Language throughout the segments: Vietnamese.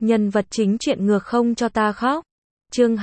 Nhân vật chính chuyện ngược không cho ta khóc. Chương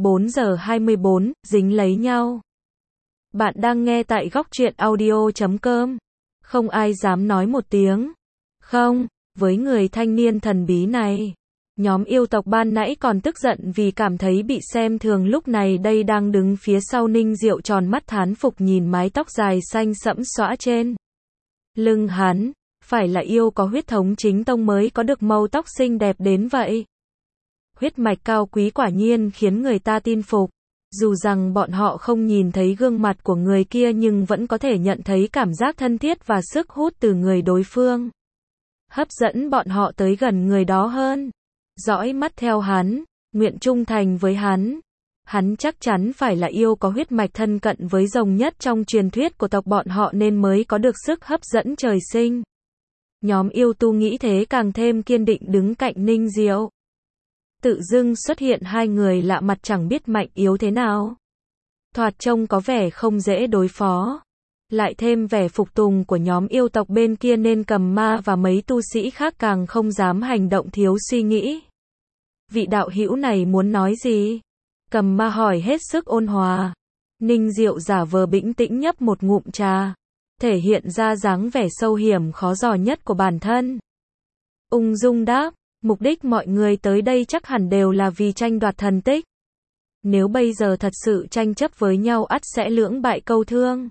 24:24, dính lấy nhau. Bạn đang nghe tại góc truyện audio.com. Không ai dám nói một tiếng. Không, với người thanh niên thần bí này. Nhóm yêu tộc ban nãy còn tức giận vì cảm thấy bị xem thường, lúc này đây đang đứng phía sau Ninh Diệu tròn mắt thán phục nhìn mái tóc dài xanh sẫm xõa trên lưng hắn. Phải là yêu có huyết thống chính tông mới có được màu tóc xinh đẹp đến vậy. Huyết mạch cao quý quả nhiên khiến người ta tin phục. Dù rằng bọn họ không nhìn thấy gương mặt của người kia nhưng vẫn có thể nhận thấy cảm giác thân thiết và sức hút từ người đối phương. Hấp dẫn bọn họ tới gần người đó hơn. Dõi mắt theo hắn, nguyện trung thành với hắn. Hắn chắc chắn phải là yêu có huyết mạch thân cận với rồng nhất trong truyền thuyết của tộc bọn họ nên mới có được sức hấp dẫn trời sinh. Nhóm yêu tu nghĩ thế càng thêm kiên định đứng cạnh Ninh Diệu. Tự dưng xuất hiện hai người lạ mặt chẳng biết mạnh yếu thế nào. Thoạt trông có vẻ không dễ đối phó. Lại thêm vẻ phục tùng của nhóm yêu tộc bên kia nên Cầm Ma và mấy tu sĩ khác càng không dám hành động thiếu suy nghĩ. Vị đạo hữu này muốn nói gì? Cầm Ma hỏi hết sức ôn hòa. Ninh Diệu giả vờ bình tĩnh nhấp một ngụm trà, thể hiện ra dáng vẻ sâu hiểm khó dò nhất của bản thân. Ung dung đáp, mục đích mọi người tới đây chắc hẳn đều là vì tranh đoạt thần tích. Nếu bây giờ thật sự tranh chấp với nhau ắt sẽ lưỡng bại câu thương.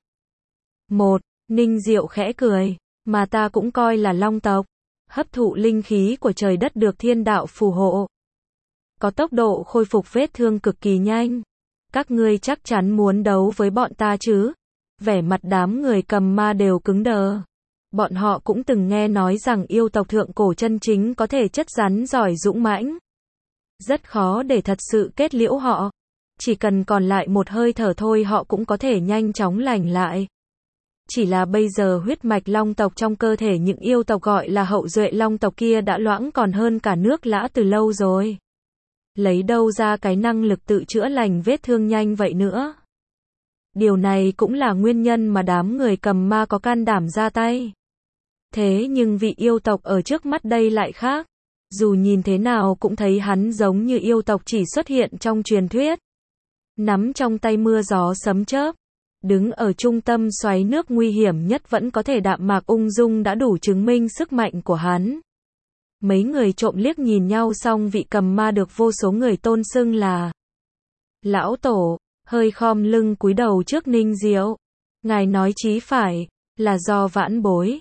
Ninh Diệu khẽ cười, mà ta cũng coi là long tộc, hấp thụ linh khí của trời đất được thiên đạo phù hộ. Có tốc độ khôi phục vết thương cực kỳ nhanh. Các ngươi chắc chắn muốn đấu với bọn ta chứ? Vẻ mặt đám người Cầm Ma đều cứng đờ. Bọn họ cũng từng nghe nói rằng yêu tộc thượng cổ chân chính có thể chất rắn giỏi dũng mãnh. Rất khó để thật sự kết liễu họ. Chỉ cần còn lại một hơi thở thôi họ cũng có thể nhanh chóng lành lại. Chỉ là bây giờ huyết mạch long tộc trong cơ thể những yêu tộc gọi là hậu duệ long tộc kia đã loãng còn hơn cả nước lã từ lâu rồi. Lấy đâu ra cái năng lực tự chữa lành vết thương nhanh vậy nữa? Điều này cũng là nguyên nhân mà đám người Cầm Ma có can đảm ra tay. Thế nhưng vị yêu tộc ở trước mắt đây lại khác. Dù nhìn thế nào cũng thấy hắn giống như yêu tộc chỉ xuất hiện trong truyền thuyết. Nắm trong tay mưa gió sấm chớp. Đứng ở trung tâm xoáy nước nguy hiểm nhất vẫn có thể đạm mạc ung dung đã đủ chứng minh sức mạnh của hắn. Mấy người trộm liếc nhìn nhau xong vị Cầm Ma được vô số người tôn xưng là lão tổ, hơi khom lưng cúi đầu trước Ninh Diệu. Ngài nói chí phải, là do vãn bối.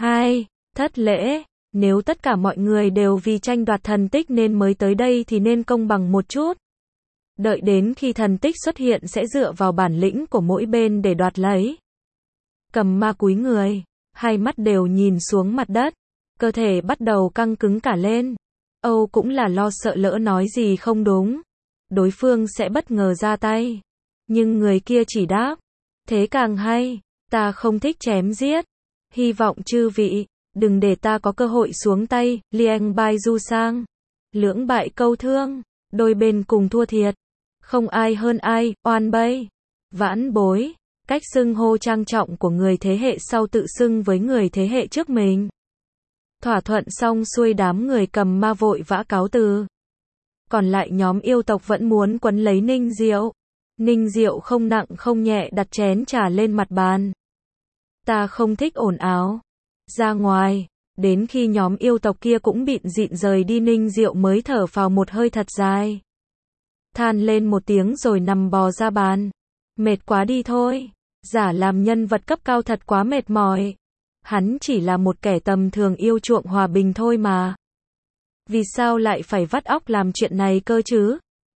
Thất lễ, nếu tất cả mọi người đều vì tranh đoạt thần tích nên mới tới đây thì nên công bằng một chút. Đợi đến khi thần tích xuất hiện sẽ dựa vào bản lĩnh của mỗi bên để đoạt lấy. Cầm Ma cúi người, hai mắt đều nhìn xuống mặt đất, cơ thể bắt đầu căng cứng cả lên. Âu cũng là lo sợ lỡ nói gì không đúng, đối phương sẽ bất ngờ ra tay. Nhưng người kia chỉ đáp, thế càng hay, ta không thích chém giết. Hy vọng chư vị, đừng để ta có cơ hội xuống tay, Liang Bai Du sang. Lưỡng bại câu thương, đôi bên cùng thua thiệt. Không ai hơn ai, oan bay. Vãn bối, cách xưng hô trang trọng của người thế hệ sau tự xưng với người thế hệ trước mình. Thỏa thuận xong xuôi đám người Cầm Ma vội vã cáo từ. Còn lại nhóm yêu tộc vẫn muốn quấn lấy Ninh Diệu. Ninh Diệu không nặng không nhẹ đặt chén trà lên mặt bàn. Ta không thích ồn ào. Ra ngoài, đến khi nhóm yêu tộc kia cũng bịn dịn rời đi Ninh Diệu mới thở phào một hơi thật dài. Than lên một tiếng rồi nằm bò ra bàn. Mệt quá đi thôi. Giả làm nhân vật cấp cao thật quá mệt mỏi. Hắn chỉ là một kẻ tầm thường yêu chuộng hòa bình thôi mà. Vì sao lại phải vắt óc làm chuyện này cơ chứ?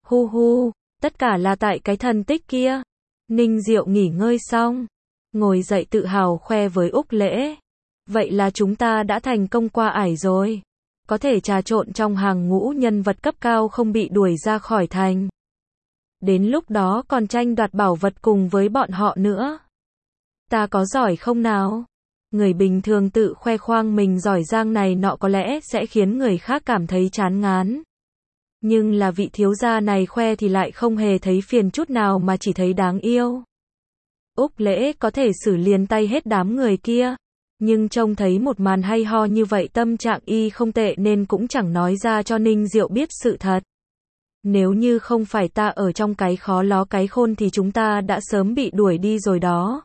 Tất cả là tại cái thần tích kia. Ninh Diệu nghỉ ngơi xong, ngồi dậy tự hào khoe với Úc Lễ. Vậy là chúng ta đã thành công qua ải rồi. Có thể trà trộn trong hàng ngũ nhân vật cấp cao không bị đuổi ra khỏi thành. Đến lúc đó còn tranh đoạt bảo vật cùng với bọn họ nữa. Ta có giỏi không nào? Người bình thường tự khoe khoang mình giỏi giang này nọ có lẽ sẽ khiến người khác cảm thấy chán ngán. Nhưng là vị thiếu gia này khoe thì lại không hề thấy phiền chút nào mà chỉ thấy đáng yêu. Úc Lễ có thể xử liền tay hết đám người kia. Nhưng trông thấy một màn hay ho như vậy tâm trạng y không tệ nên cũng chẳng nói ra cho Ninh Diệu biết sự thật. Nếu như không phải ta ở trong cái khó ló cái khôn thì chúng ta đã sớm bị đuổi đi rồi đó.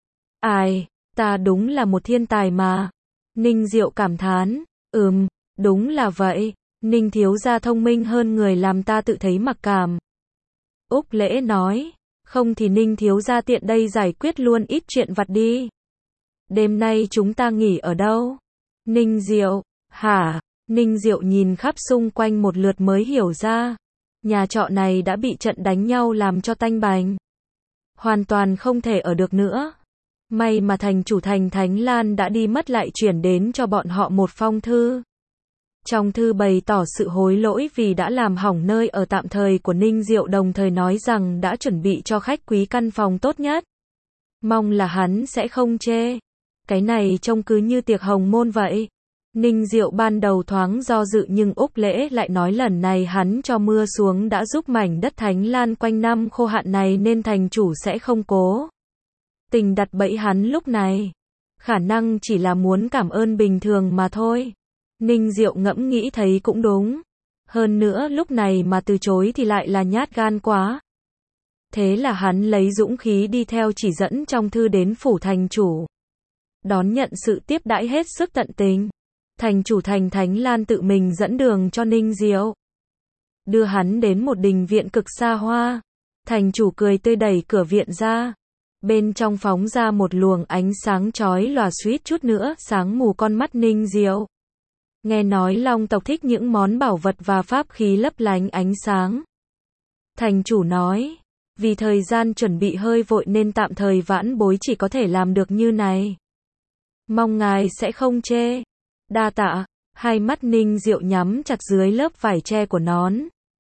Ai, ta đúng là một thiên tài mà. Ninh Diệu cảm thán, đúng là vậy, Ninh thiếu gia thông minh hơn người làm ta tự thấy mặc cảm. Úc Lễ nói, không thì Ninh thiếu gia tiện đây giải quyết luôn ít chuyện vặt đi. Đêm nay chúng ta nghỉ ở đâu? Ninh Diệu, hả? Ninh Diệu nhìn khắp xung quanh một lượt mới hiểu ra. Nhà trọ này đã bị trận đánh nhau làm cho tanh bành. Hoàn toàn không thể ở được nữa. May mà thành chủ thành Thánh Lan đã đi mất lại chuyển đến cho bọn họ một phong thư. Trong thư bày tỏ sự hối lỗi vì đã làm hỏng nơi ở tạm thời của Ninh Diệu, đồng thời nói rằng đã chuẩn bị cho khách quý căn phòng tốt nhất. Mong là hắn sẽ không chê. Cái này trông cứ như tiệc hồng môn vậy. Ninh Diệu ban đầu thoáng do dự nhưng Úc Lễ lại nói lần này hắn cho mưa xuống đã giúp mảnh đất Thánh Lan quanh năm khô hạn này nên thành chủ sẽ không cố tình đặt bẫy hắn lúc này. Khả năng chỉ là muốn cảm ơn bình thường mà thôi. Ninh Diệu ngẫm nghĩ thấy cũng đúng. Hơn nữa lúc này mà từ chối thì lại là nhát gan quá. Thế là hắn lấy dũng khí đi theo chỉ dẫn trong thư đến phủ thành chủ. Đón nhận sự tiếp đãi hết sức tận tình. Thành chủ thành Thánh Lan tự mình dẫn đường cho Ninh Diệu. Đưa hắn đến một đình viện cực xa hoa. Thành chủ cười tươi đẩy cửa viện ra. Bên trong phóng ra một luồng ánh sáng chói lòa suýt chút nữa sáng mù con mắt Ninh Diệu. Nghe nói Long tộc thích những món bảo vật và pháp khí lấp lánh ánh sáng. Thành chủ nói, vì thời gian chuẩn bị hơi vội nên tạm thời vãn bối chỉ có thể làm được như này. Mong ngài sẽ không chê. Đa tạ. Hai mắt Ninh Diệu nhắm chặt dưới lớp vải che của nón.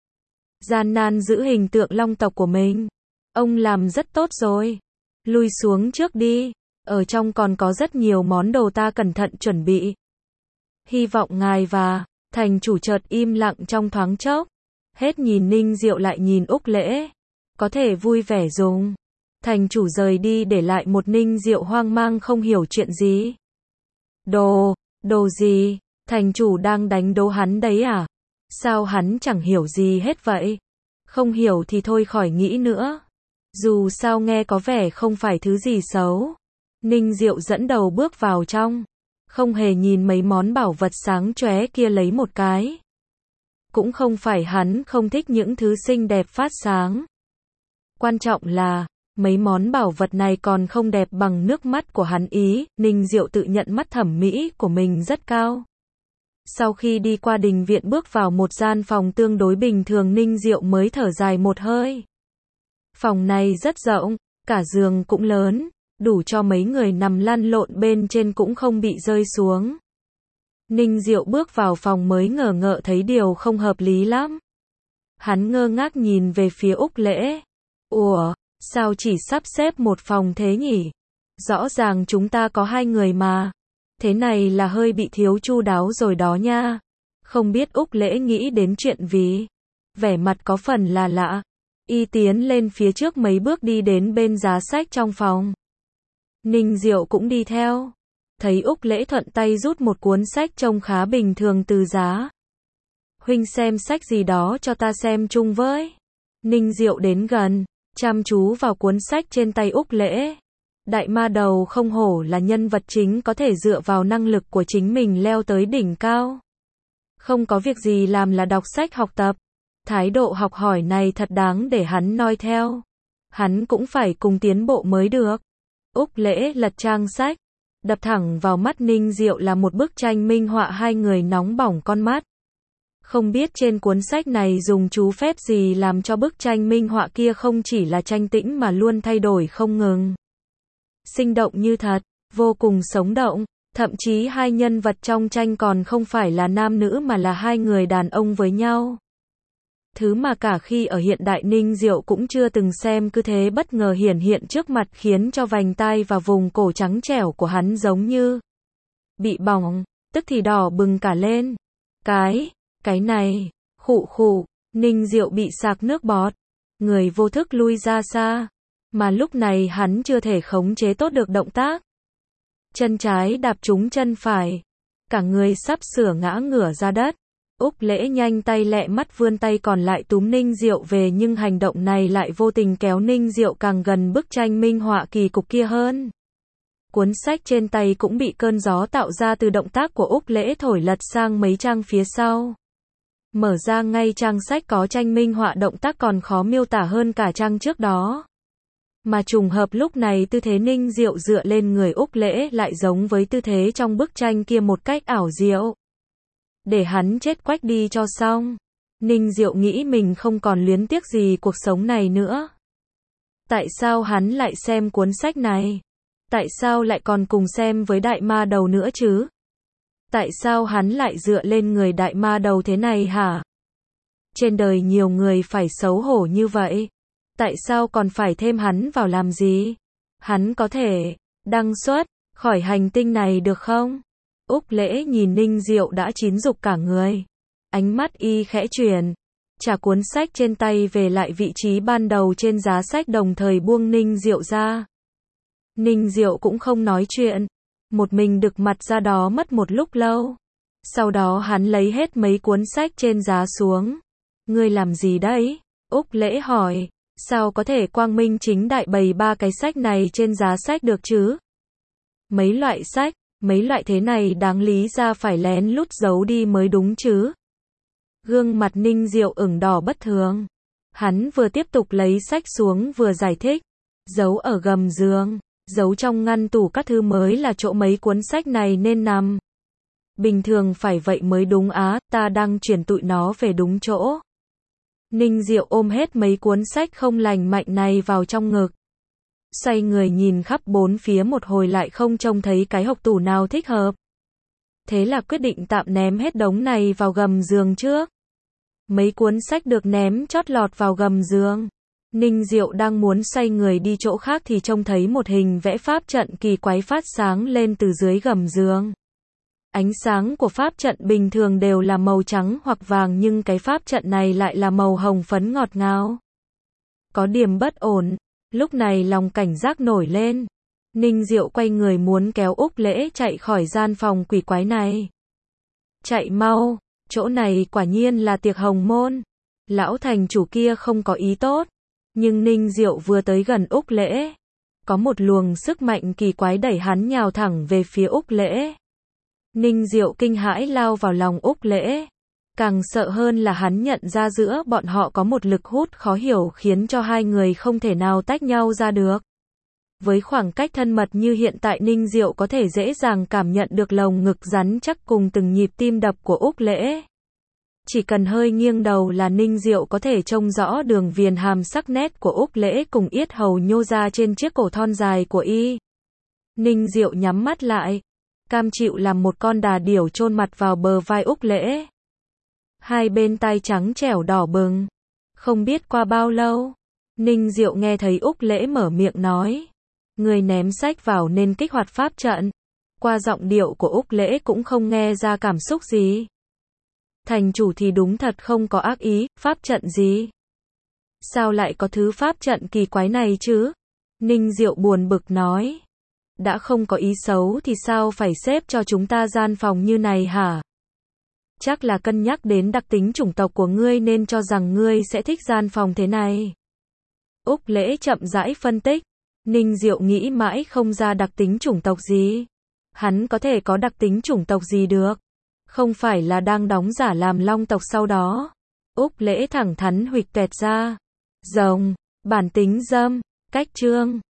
Gian nan giữ hình tượng Long tộc của mình. Ông làm rất tốt rồi. Lui xuống trước đi. Ở trong còn có rất nhiều món đồ ta cẩn thận chuẩn bị. Hy vọng ngài và thành chủ chợt im lặng trong thoáng chốc. Hết nhìn Ninh Diệu lại nhìn Úc Lễ. Có thể vui vẻ dùng. Thành chủ rời đi để lại một Ninh Diệu hoang mang không hiểu chuyện gì. Đồ gì? Thành chủ đang đánh đố hắn đấy à? Sao hắn chẳng hiểu gì hết vậy? Không hiểu thì thôi khỏi nghĩ nữa. Dù sao nghe có vẻ không phải thứ gì xấu. Ninh Diệu dẫn đầu bước vào trong. Không hề nhìn mấy món bảo vật sáng chóe kia lấy một cái. Cũng không phải hắn không thích những thứ xinh đẹp phát sáng. Quan trọng là, mấy món bảo vật này còn không đẹp bằng nước mắt của hắn ý. Ninh Diệu tự nhận mắt thẩm mỹ của mình rất cao. Sau khi đi qua đình viện bước vào một gian phòng tương đối bình thường, Ninh Diệu mới thở dài một hơi. Phòng này rất rộng, cả giường cũng lớn, đủ cho mấy người nằm lăn lộn bên trên cũng không bị rơi xuống. Ninh Diệu bước vào phòng mới ngờ ngợ thấy điều không hợp lý lắm. Hắn ngơ ngác nhìn về phía Úc Lễ. Ủa, sao chỉ sắp xếp một phòng thế nhỉ? Rõ ràng chúng ta có 2 người mà. Thế này là hơi bị thiếu chu đáo rồi đó nha. Không biết Úc Lễ nghĩ đến chuyện gì. Vẻ mặt có phần là lạ. Y tiến lên phía trước mấy bước đi đến bên giá sách trong phòng. Ninh Diệu cũng đi theo. Thấy Úc Lễ thuận tay rút một cuốn sách trông khá bình thường từ giá. Huynh xem sách gì đó cho ta xem chung với. Ninh Diệu đến gần, chăm chú vào cuốn sách trên tay Úc Lễ. Đại ma đầu không hổ là nhân vật chính có thể dựa vào năng lực của chính mình leo tới đỉnh cao. Không có việc gì làm là đọc sách học tập. Thái độ học hỏi này thật đáng để hắn noi theo. Hắn cũng phải cùng tiến bộ mới được. Úc Lễ lật trang sách. Đập thẳng vào mắt Ninh Diệu là một bức tranh minh họa 2 người nóng bỏng con mắt. Không biết trên cuốn sách này dùng chú phép gì làm cho bức tranh minh họa kia không chỉ là tranh tĩnh mà luôn thay đổi không ngừng. Sinh động như thật, vô cùng sống động, thậm chí 2 nhân vật trong tranh còn không phải là nam nữ mà là 2 người đàn ông với nhau. Thứ mà cả khi ở hiện đại Ninh Diệu cũng chưa từng xem, cứ thế bất ngờ hiển hiện trước mặt khiến cho vành tai và vùng cổ trắng trẻo của hắn giống như bị bỏng, tức thì đỏ bừng cả lên. Cái này, khụ, Ninh Diệu bị sặc nước bọt, người vô thức lui ra xa, mà lúc này hắn chưa thể khống chế tốt được động tác. chân trái đạp trúng chân phải. Cả người sắp sửa ngã ngửa ra đất. Úc Lễ nhanh tay lẹ mắt vươn tay còn lại túm Ninh Diệu về, nhưng hành động này lại vô tình kéo Ninh Diệu càng gần bức tranh minh họa kỳ cục kia hơn. Cuốn sách trên tay cũng bị cơn gió tạo ra từ động tác của Úc Lễ thổi lật sang mấy trang phía sau. Mở ra ngay trang sách có tranh minh họa, động tác còn khó miêu tả hơn cả trang trước đó. Mà trùng hợp lúc này tư thế Ninh Diệu dựa lên người Úc Lễ lại giống với tư thế trong bức tranh kia một cách ảo diệu. Để hắn chết quách đi cho xong. Ninh Diệu nghĩ mình không còn luyến tiếc gì cuộc sống này nữa. Tại sao hắn lại xem cuốn sách này? Tại sao lại còn cùng xem với đại ma đầu nữa chứ? Tại sao hắn lại dựa lên người đại ma đầu thế này hả? Trên đời nhiều người phải xấu hổ như vậy. Tại sao còn phải thêm hắn vào làm gì? Hắn có thể đăng xuất khỏi hành tinh này được không? Úc Lễ nhìn Ninh Diệu đã chín dục cả người. Ánh mắt y khẽ chuyển. Trả cuốn sách trên tay về lại vị trí ban đầu trên giá sách, đồng thời buông Ninh Diệu ra. Ninh Diệu cũng không nói chuyện. Một mình đực mặt ra đó mất một lúc lâu. Sau đó hắn lấy hết mấy cuốn sách trên giá xuống. Ngươi làm gì đấy? Úc Lễ hỏi. Sao có thể quang minh chính đại bày ba cái sách này trên giá sách được chứ? Mấy loại sách, mấy loại thế này đáng lý ra phải lén lút giấu đi mới đúng chứ. Gương mặt Ninh Diệu ửng đỏ bất thường. Hắn vừa tiếp tục lấy sách xuống vừa giải thích. Giấu ở gầm giường, giấu trong ngăn tủ các thứ mới là chỗ mấy cuốn sách này nên nằm. Bình thường phải vậy mới đúng á, ta đang chuyển tụi nó về đúng chỗ. Ninh Diệu ôm hết mấy cuốn sách không lành mạnh này vào trong ngực. Xoay người nhìn khắp bốn phía một hồi lại không trông thấy cái hộc tủ nào thích hợp. Thế là quyết định tạm ném hết đống này vào gầm giường trước. Mấy cuốn sách được ném chót lọt vào gầm giường. Ninh Diệu đang muốn xoay người đi chỗ khác thì trông thấy một hình vẽ pháp trận kỳ quái phát sáng lên từ dưới gầm giường. Ánh sáng của pháp trận bình thường đều là màu trắng hoặc vàng, nhưng cái pháp trận này lại là màu hồng phấn ngọt ngào. Có điểm bất ổn. Lúc này lòng cảnh giác nổi lên. Ninh Diệu quay người muốn kéo Úc Lễ chạy khỏi gian phòng quỷ quái này. Chạy mau, chỗ này quả nhiên là tiệc hồng môn. Lão thành chủ kia không có ý tốt. Nhưng Ninh Diệu vừa tới gần Úc Lễ. Có một luồng sức mạnh kỳ quái đẩy hắn nhào thẳng về phía Úc Lễ. Ninh Diệu kinh hãi lao vào lòng Úc Lễ. Càng sợ hơn là hắn nhận ra giữa bọn họ có một lực hút khó hiểu khiến cho hai người không thể nào tách nhau ra được. Với khoảng cách thân mật như hiện tại, Ninh Diệu có thể dễ dàng cảm nhận được lồng ngực rắn chắc cùng từng nhịp tim đập của Úc Lễ. Chỉ cần hơi nghiêng đầu là Ninh Diệu có thể trông rõ đường viền hàm sắc nét của Úc Lễ cùng yết hầu nhô ra trên chiếc cổ thon dài của y. Ninh Diệu nhắm mắt lại, cam chịu làm một con đà điểu chôn mặt vào bờ vai Úc Lễ. Hai bên tai trắng trẻo đỏ bừng. Không biết qua bao lâu, Ninh Diệu nghe thấy Úc Lễ mở miệng nói. Người ném sách vào nên kích hoạt pháp trận. Qua giọng điệu của Úc Lễ cũng không nghe ra cảm xúc gì. Thành chủ thì đúng thật không có ác ý, pháp trận gì? Sao lại có thứ pháp trận kỳ quái này chứ? Ninh Diệu buồn bực nói. Đã không có ý xấu thì sao phải xếp cho chúng ta gian phòng như này hả? Chắc là cân nhắc đến đặc tính chủng tộc của ngươi nên cho rằng ngươi sẽ thích gian phòng thế này. Úc Lễ chậm rãi phân tích. Ninh Diệu nghĩ mãi không ra đặc tính chủng tộc gì. Hắn có thể có đặc tính chủng tộc gì được? Không phải là đang đóng giả làm long tộc sau đó. Úc Lễ thẳng thắn huỵch toẹt ra. Rồng, bản tính dâm, cách trương.